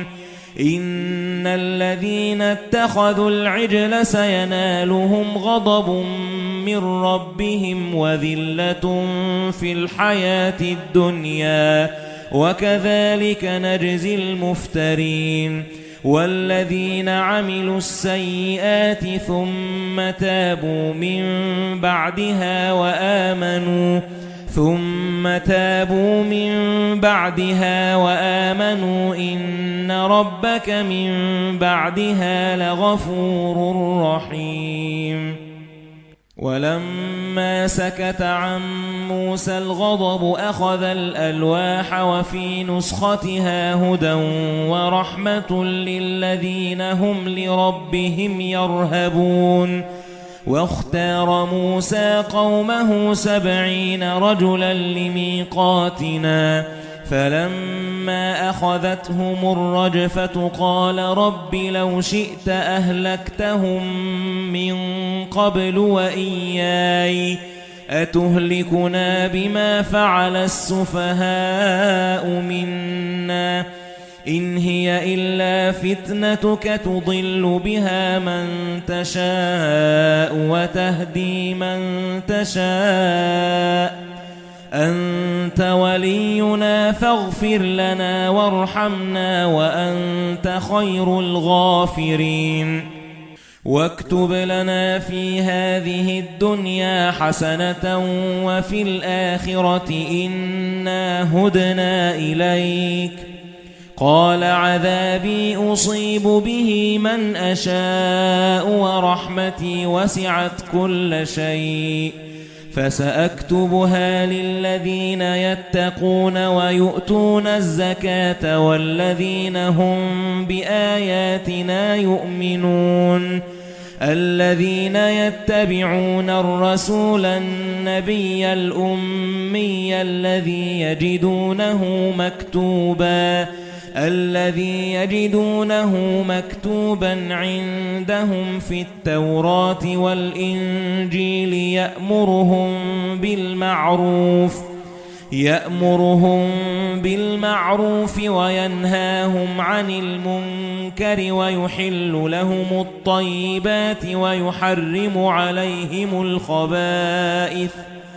S2: إِنَّ الَّذِينَ اتَّخَذُوا الْعِجْلَ سَيَنَالُهُمْ غَضَبٌ مِّن رَّبِّهِمْ وَذِلَّةٌ فِي الْحَيَاةِ الدُّنْيَا وَكَذَلِكَ نَجْزِي الْمُفْتَرِينَ وَالَّذِينَ عَمِلُوا السَّيِّئَاتِ ثُمَّ تَابُوا مِن بَعْدِهَا وَآمَنُوا ثُمَّ تَابُوا مِن بَعْدِهَا وَآمَنُوا إِنَّ رَبَّكَ مِن بَعْدِهَا لَغَفُورٌ رَّحِيمٌ وَلَمَّا سَكَتَ عَن مُوسَى الْغَضَبُ أَخَذَ الْأَلْوَاحَ وَفِي نُسْخَتِهَا هُدًى وَرَحْمَةٌ لِّلَّذِينَ هُمْ لِرَبِّهِمْ يَرْهَبُونَ وَاخْتَارَ مُوسَى قَوْمَهُ سَبْعِينَ رَجُلًا لِمِيقَاتِنَا فَلَمَّا أَخَذَتْهُمُ الرَّجْفَةُ قَالَ رَبِّ لَوْ شِئْتَ أَهْلَكْتَهُم مِّن قَبْلُ وَإِيَّايَ أَتُهْلِكُنَا بِمَا فَعَلَ السُّفَهَاءُ مِنَّا إِنْ هِيَ إِلَّا فِتْنَتُكَ تُضِلُّ بِهَا مَن تَشَاءُ وَتَهْدِي مَن تَشَاءُ أَنْتَ وَلِيُّنَا فَاغْفِرْ لَنَا وَارْحَمْنَا وَأَنْتَ خَيْرُ الْغَافِرِينَ وَاكْتُبْ لَنَا فِي هَذِهِ الدُّنْيَا حَسَنَةً وَفِي الْآخِرَةِ إِنَّا هُدْنَا إِلَيْكَ قَالَ عَذَابِي أُصِيبُ بِهِ مَنْ أَشَاءُ وَرَحْمَتِي وَسِعَتْ كُلَّ شَيْءٍ فَسَأَكْتُبُهَا لِلَّذِينَ يَتَّقُونَ وَيُؤْتُونَ الزَّكَاةَ وَالَّذِينَ هُمْ بِآيَاتِنَا يُؤْمِنُونَ الذين يتبعون الرسول النبي الأمي الذي يجدونه مكتوبا الذي يجدونه مكتوبا عندهم في التوراة والإنجيل يأمرهم بالمعروف يأمرهم بالمعروف وينهاهم عن المنكر ويحل لهم الطيبات ويحرم عليهم الخبائث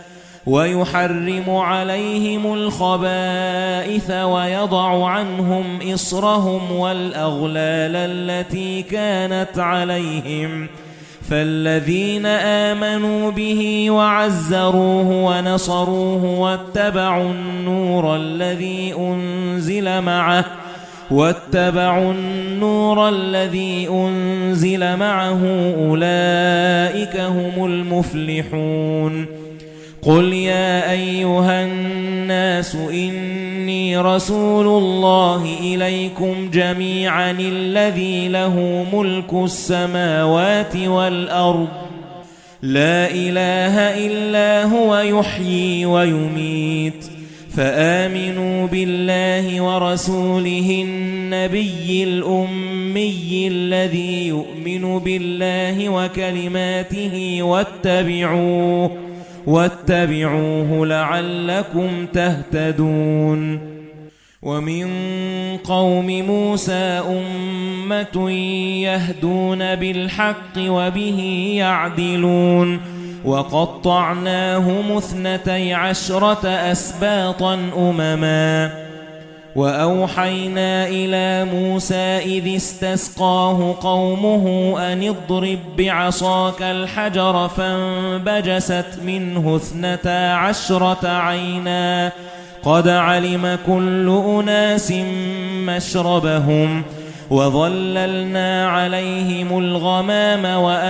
S2: ويحرم عليهم الخبائث ويضع عنهم إصرهم والأغلال التي كانت عليهم فالذين آمنوا به وعزروه ونصروه واتبعوا النور الذي أنزل معه واتبعوا النور الذي أنزل معه أولئك هم المفلحون قل يا أيها الناس إني رسول الله إليكم جميعا الذي له ملك السماوات والأرض لا إله إلا هو يحيي ويميت فآمنوا بالله ورسوله النبي الأمي الذي يؤمن بالله وكلماته واتبعوه واتبعوه لعلكم تهتدون ومن قوم موسى أمة يهدون بالحق وبه يعدلون وقطعناهم اثنتي عشرة أسباطا أمما وأوحينا إلى موسى إذ استسقاه قومه أن اضرب بعصاك الحجر فانبجست منه اثنتا عشرة عينا قد علم كل أناس مشربهم وظللنا عليهم الغمام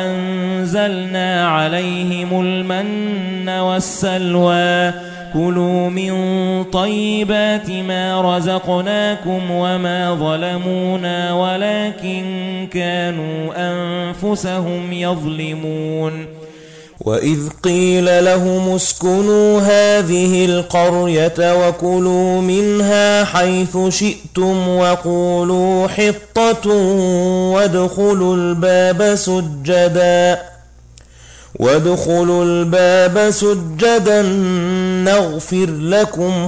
S2: وأنزلنا عليهم المن والسلوى كلوا من طيبات ما رزقناكم وما ظلمونا ولكن كانوا أنفسهم يظلمون
S1: وإذ قيل لهم اسكنوا هذه القرية وكلوا منها حيث شئتم وقولوا حطة وادخلوا الباب سجدا وادخلوا الباب سجدا نغفر لكم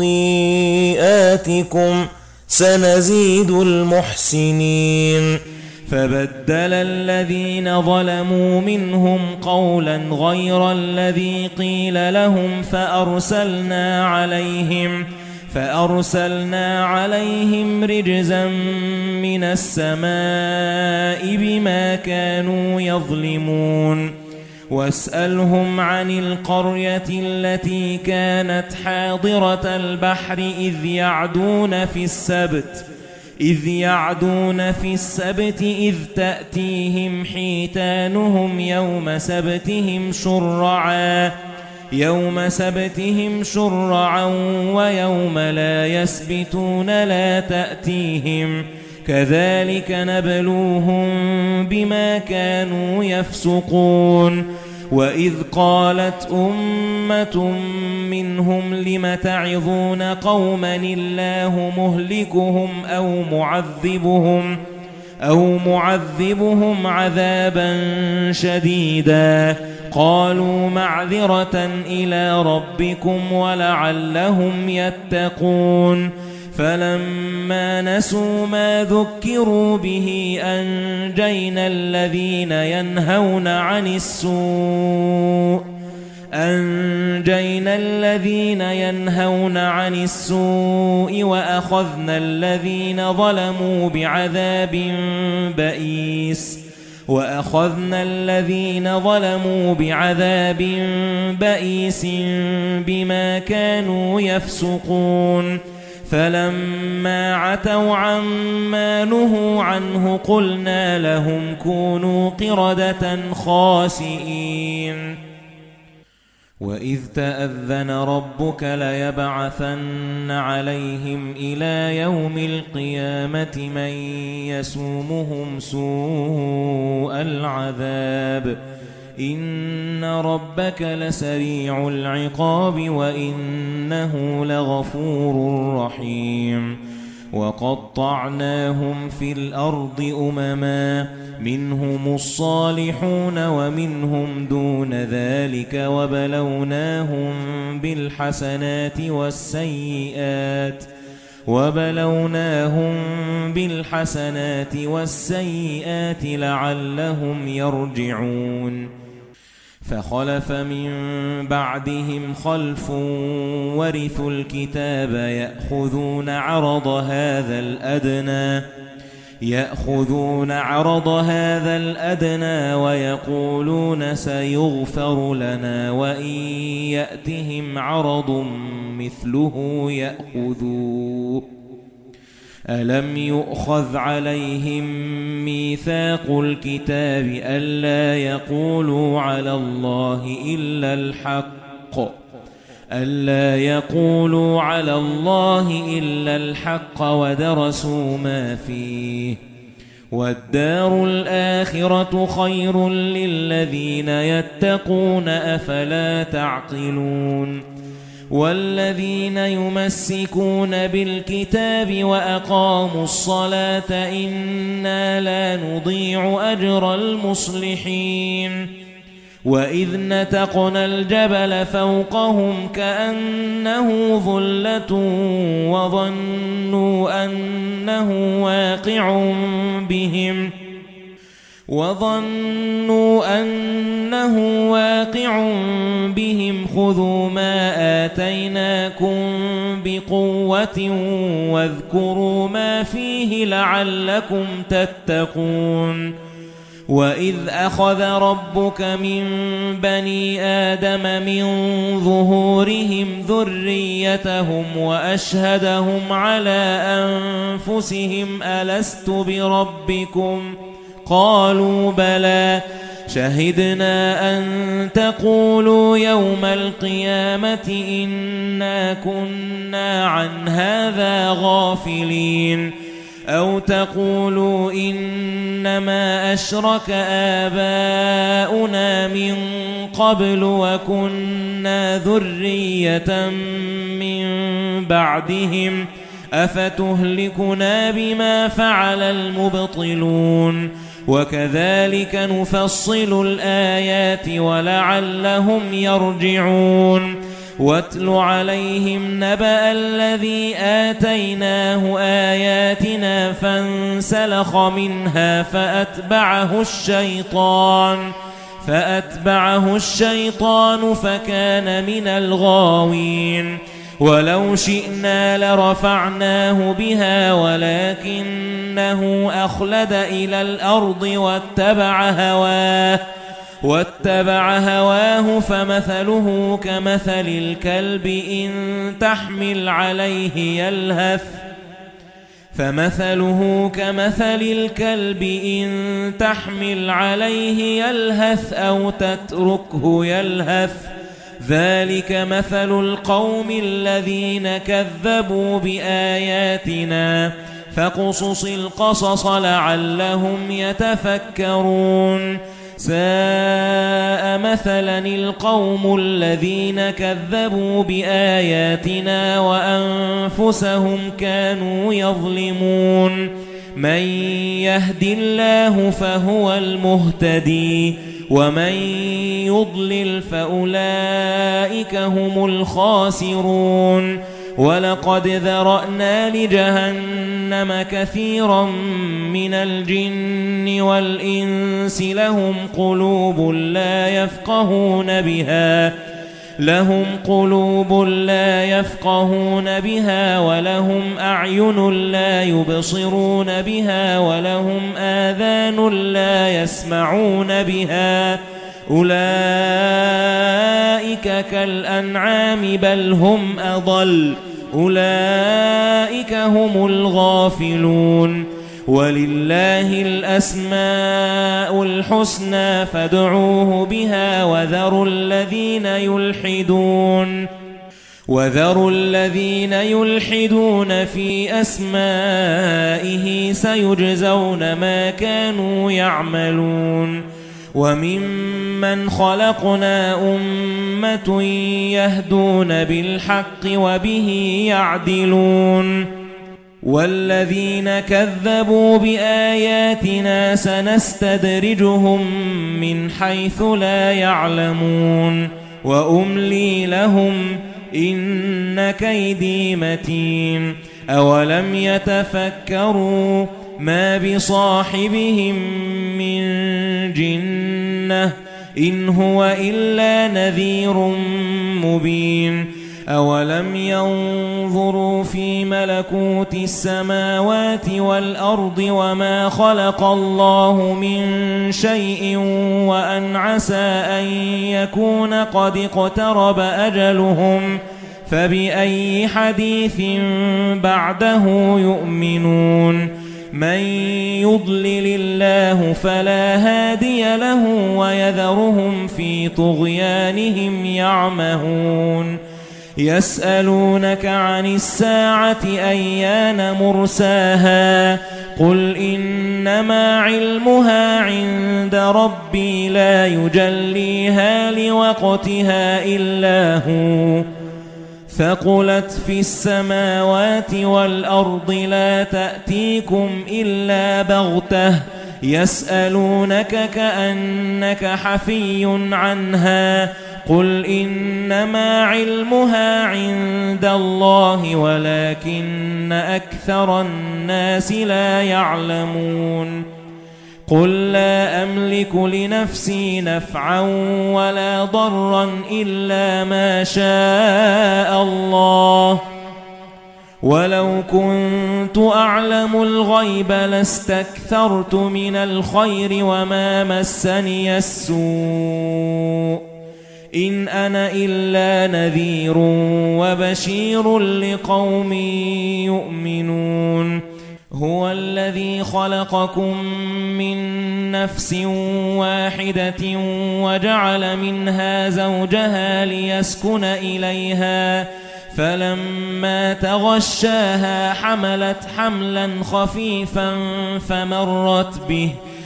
S1: خطيئاتكم سنزيد المحسنين
S2: فبدل الذين ظلموا منهم قولا غير الذي قيل لهم فأرسلنا عليهم فأرسلنا عليهم رجزا من السماء بما كانوا يظلمون واسألهم عن القرية التي كانت حاضرة البحر إذ يعدون في السبت إذ يعدون في السبت إذ تأتيهم حيتانهم يوم سبتهم شرعا يوم سبتهم شرعا ويوم لا يسبتون لا تأتيهم كذلك نبلوهم بما كانوا يفسقون وإذ قالت أمة منهم لم تعظون قوما الله مهلكهم أو معذبهم أو معذبهم عذابا شديدا قالوا معذرة إلى ربكم ولعلهم يتقون فلما نسوا ما ذكروا به أنجينا الذين ينهون عن السوء أنجينا الذين ينهون عن السوء وأخذنا الذين ظلموا بعذاب بئيس وأخذنا الذين ظلموا بعذاب بئيس بما كانوا يفسقون فلما عتوا عما نهوا عنه قلنا لهم كونوا قردة خاسئين وَإِذْ تَأَذَّنَ رَبُّكَ لَيَبْعَثَنَّ عَلَيْهِمْ إِلَى يَوْمِ الْقِيَامَةِ مَن يَسُومُهُمْ سُوءَ الْعَذَابِ إِنَّ رَبَّكَ لَسَرِيعُ الْعِقَابِ وَإِنَّهُ لَغَفُورٌ رَّحِيمٌ وَقَطَّعْنَاهُمْ فِي الْأَرْضِ أُمَمًا مِنْهُمُ الصَّالِحُونَ وَمِنْهُمْ دُونَ ذَلِكَ وَبَلَوْنَاهُمْ بِالْحَسَنَاتِ وَالسَّيِّئَاتِ وَبَلَوْنَاهُمْ بِالْحَسَنَاتِ وَالسَّيِّئَاتِ لَعَلَّهُمْ يَرْجِعُونَ فَخَلَفَ مِن بَعْدِهِمْ خَلْفٌ وَرِثُوا الْكِتَابَ يَأْخُذُونَ عَرَضَ هَذَا الْأَدْنَى يَأْخُذُونَ عَرَضَ هَذَا الْأَدْنَى وَيَقُولُونَ سَيُغْفَرُ لَنَا وَإِن يَأْتِهِمْ عَرَضٌ مِثْلُهُ يَأْخُذُوهُ أَلَمْ يُؤْخَذْ عَلَيْهِمْ مِيثَاقُ الْكِتَابِ أَلَّا يَقُولُوا عَلَى اللَّهِ إِلَّا الْحَقَّ أَلَّا يَقُولُوا عَلَى اللَّهِ إِلَّا الْحَقَّ وَدَرَسُوا مَا فِيهِ وَالدَّارُ الْآخِرَةُ خَيْرٌ لِّلَّذِينَ يَتَّقُونَ أَفَلَا تَعْقِلُونَ وَالَّذِينَ يُمَسِّكُونَ بِالْكِتَابِ وَأَقَامُوا الصَّلَاةَ إِنَّا لَا نُضِيعُ أَجْرَ الْمُصْلِحِينَ وَإِذْ نَتَقْنَا الْجَبَلَ فَوْقَهُمْ كَأَنَّهُ ظُلَّةٌ وَظَنُّوا أَنَّهُ واقع بِهِمْ وَظَنُّوا أَنَّهُ واقع بِهِمْ خُذُوا مَا آتَيْنَاكُمْ بِقُوَّةٍ وَاذْكُرُوا مَا فِيهِ لَعَلَّكُمْ تَتَّقُونَ وَإِذْ أَخَذَ رَبُّكَ مِنْ بَنِي آدَمَ مِنْ ظُهُورِهِمْ ذُرِّيَّتَهُمْ وَأَشْهَدَهُمْ عَلَى أَنفُسِهِمْ أَلَسْتُ بِرَبِّكُمْ قالوا بلى شهدنا أن تقولوا يوم القيامة إنا كنا عن هذا غافلين أو تقولوا إنما أشرك آباؤنا من قبل وكنا ذرية من بعدهم أفتهلكنا بما فعل المبطلون وكذلك نفصل الآيات ولعلهم يرجعون واتل عليهم نبأ الذي آتيناه آياتنا فانسلخ منها فأتبعه الشيطان فأتبعه الشيطان فكان من الغاوين ولو شئنا لرفعناه بها ولكنه أخلد إلى الأرض واتبع هواه واتبع هواه فمثله كمثل الكلب إن تحمل عليه يلهث فمثله كمثل الكلب إن تحمل عليه يلهث أو تتركه يلهث ذلك مثل القوم الذين كذبوا بآياتنا فاقصص القصص لعلهم يتفكرون ساء مثلا القوم الذين كذبوا بآياتنا وأنفسهم كانوا يظلمون من يهد الله فهو المهتدي ومن يضلل فأولئك هم الخاسرون ولقد ذرأنا لجهنم كثيرا من الجن والإنس لهم قلوب لا يفقهون بها لهم قلوب لا يفقهون بها ولهم أعين لا يبصرون بها ولهم آذان لا يسمعون بها أولئك كالأنعام بل هم أضل أولئك هم الغافلون وَلِلَّهِ الْأَسْمَاءُ الْحُسْنَى فَادْعُوهُ بِهَا وَذَرُوا الَّذِينَ يُلْحِدُونَ وَذَرُوا الَّذِينَ يُلْحِدُونَ فِي أَسْمَائِهِ سَيُجْزَوْنَ مَا كَانُوا يَعْمَلُونَ وَمِمَّنْ خَلَقْنَا أُمَّةٌ يَهْدُونَ بِالْحَقِّ وَبِهِ يَعْدِلُونَ وَالَّذِينَ كَذَّبُوا بِآيَاتِنَا سَنَسْتَدْرِجُهُم مِّنْ حَيْثُ لَا يَعْلَمُونَ وَأُمْلِي لَهُمْ إِنَّ كَيْدِي مَتِينٌ أَوَلَمْ يَتَفَكَّرُوا مَا بِصَاحِبِهِم مِّن جِنَّةٍ إِنْ هُوَ إِلَّا نَذِيرٌ مُبِينٌ أَوَلَمْ يَنظُرُوا فِي مَلَكُوتِ السَّمَاوَاتِ وَالْأَرْضِ وَمَا خَلَقَ اللَّهُ مِن شَيْءٍ وَأَنْ عَسَىٰ أَن يَكُونَ قَدِ اقْتَرَبَ أَجَلُهُمْ فَبِأَيِّ حَدِيثٍ بَعْدَهُ يُؤْمِنُونَ مَن يُضْلِلِ اللَّهُ فَلَا هَادِيَ لَهُ وَيَذَرُهُمْ فِي طُغْيَانِهِمْ يَعْمَهُونَ يَسْأَلُونَكَ عَنِ السَّاعَةِ أَيَّانَ مُرْسَاهَا قُلْ إِنَّمَا عِلْمُهَا عِندَ رَبِّي لَا يُجَلِّيهَا لِوَقْتِهَا إِلَّا هُوَ ثَقُلَتْ فِي السَّمَاوَاتِ وَالْأَرْضِ لَا تَأْتِيكُمْ إِلَّا بَغْتَةً يَسْأَلُونَكَ كَأَنَّكَ حَفِيٌّ عَنْهَا قُلْ إِنَّمَا عِلْمُهَا عِندَ اللَّهِ وَلَكِنَّ أَكْثَرَ النَّاسِ لَا يَعْلَمُونَ قُل لَّا أَمْلِكُ لِنَفْسِي نَفْعًا وَلَا ضَرًّا إِلَّا مَا شَاءَ اللَّهُ وَلَوْ كُنتُ أَعْلَمُ الْغَيْبَ لَاسْتَكْثَرْتُ مِنَ الْخَيْرِ وَمَا مَسَّنِيَ السُّوءُ إِنْ أَنَا إِلَّا نَذِيرٌ وَبَشِيرٌ لِقَوْمٍ يُؤْمِنُونَ هُوَ الَّذِي خَلَقَكُم مِّن نَّفْسٍ وَاحِدَةٍ وَجَعَلَ مِنْهَا زَوْجَهَا لِيَسْكُنَ إِلَيْهَا فَلَمَّا تَغَشَّاهَا حَمَلَتْ حَمْلًا خَفِيفًا فَمَرَّتْ بِهِ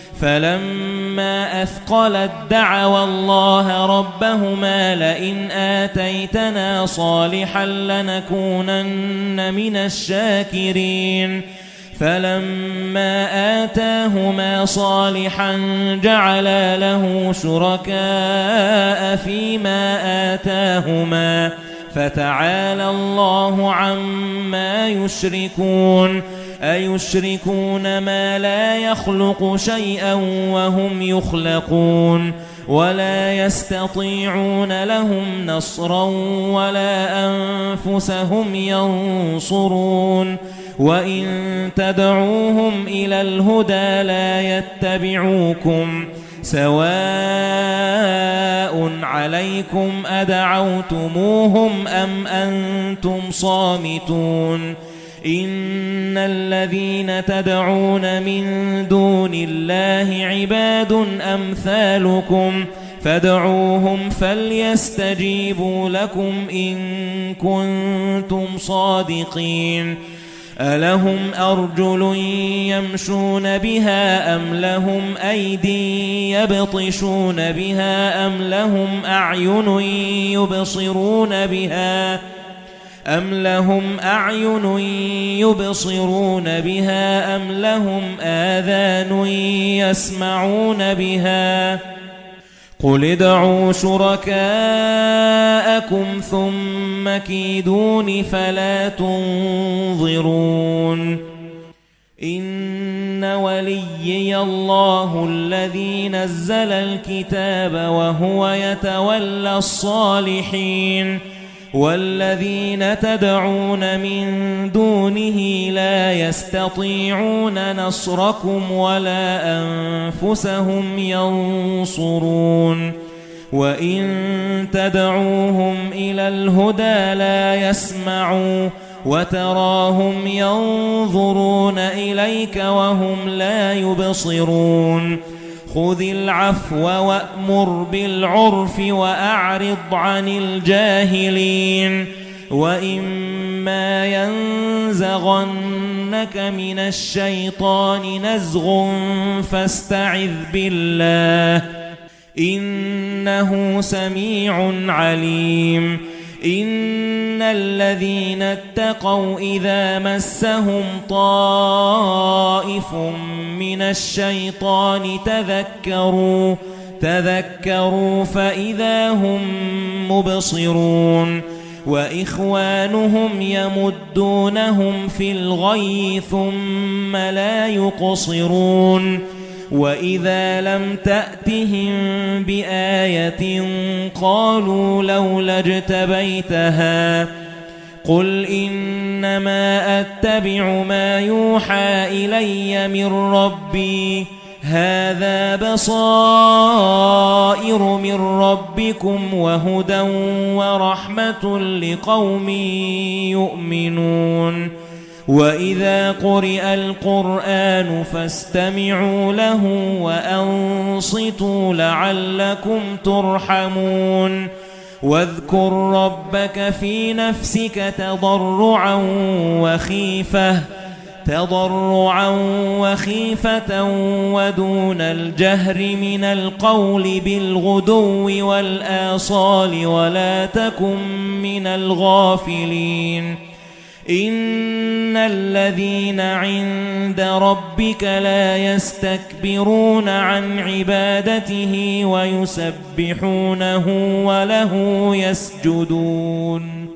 S2: فَلَمَّا أَثْقَلَتْ دَعَوَا اللَّهَ رَبَّهُمَا لَئِنْ آتَيْتَنَا صَالِحًا لَّنَكُونَنَّ مِنَ الشَّاكِرِينَ فَلَمَّا آتَاهُمَا صَالِحًا جَعَلَا لَهُ شُرَكَاءَ فِيمَا آتَاهُمَا فَتَعَالَى اللَّهُ عَمَّا يُشْرِكُونَ أَيُشْرِكُونَ مَا لَا يَخْلُقُ شَيْئًا وَهُمْ يُخْلَقُونَ وَلَا يَسْتَطِيعُونَ لَهُمْ نَصْرًا وَلَا أَنفُسَهُمْ يَنصُرُونَ وَإِن تَدْعُوهُمْ إِلَى الْهُدَى لَا يَتَّبِعُوكُمْ سَوَاءٌ عَلَيْكُمْ أَدَعَوْتُمُوهُمْ أَمْ أَنْتُمْ صَامِتُونَ إِنَّ الَّذِينَ تَدْعُونَ مِن دُونِ اللَّهِ عِبَادٌ أَمْثَالُكُمْ فَادْعُوهُمْ فَلْيَسْتَجِيبُوا لَكُمْ إِن كُنتُمْ صَادِقِينَ أَلَهُمْ أَرْجُلٌ يَمْشُونَ بِهَا أَمْ لَهُمْ أَيْدِي يَبْطِشُونَ بِهَا أَمْ لَهُمْ أَعْيُنٌ يُبْصِرُونَ بِهَا أَمْ لَهُمْ أَعْيُنٌ يُبْصِرُونَ بِهَا أَمْ لَهُمْ آذَانٌ يَسْمَعُونَ بِهَا قُلِ ادْعُوا شُرَكَاءَكُمْ ثُمَّ كِيدُونِ فَلَا تُنظِرُونَ إِنَّ وَلِيِّيَ اللَّهُ الَّذِي نَزَّلَ الْكِتَابَ وَهُوَ يَتَوَلَّى الصَّالِحِينَ وَالَّذِينَ تَدْعُونَ مِن دُونِهِ لَا يَسْتَطِيعُونَ نَصْرَكُمْ وَلَا أَنفُسَهُمْ يَنصُرُونَ وَإِن تَدْعُوهُمْ إِلَى الْهُدَى لَا يَسْمَعُوا وتراهم ينظرون إليك وهم لا يبصرون خذ العفو وأمر بالعرف وأعرض عن الجاهلين وإما ينزغنك من الشيطان نزغ فاستعذ بالله إنه سميع عليم إن الذين اتقوا إذا مسهم طائف من الشيطان تذكروا تذكروا فإذا هم مبصرون وإخوانهم يمدونهم في الغي ثم لا يقصرون وإذا لم تأتهم بآية قالوا لولا اجتبيتها قل إنما أتبع ما يوحى إلي من ربي هذا بصائر من ربكم وهدى ورحمة لقوم يؤمنون وإذا قرئ القرآن فاستمعوا له وأنصتوا لعلكم ترحمون واذكر ربك في نفسك تضرعا وخيفة تضرعا وخيفة ودون الجهر من القول بالغدو والآصال ولا تكن من الغافلين إن الذين عند ربك لا يستكبرون عن عبادته ويسبحونه وله يسجدون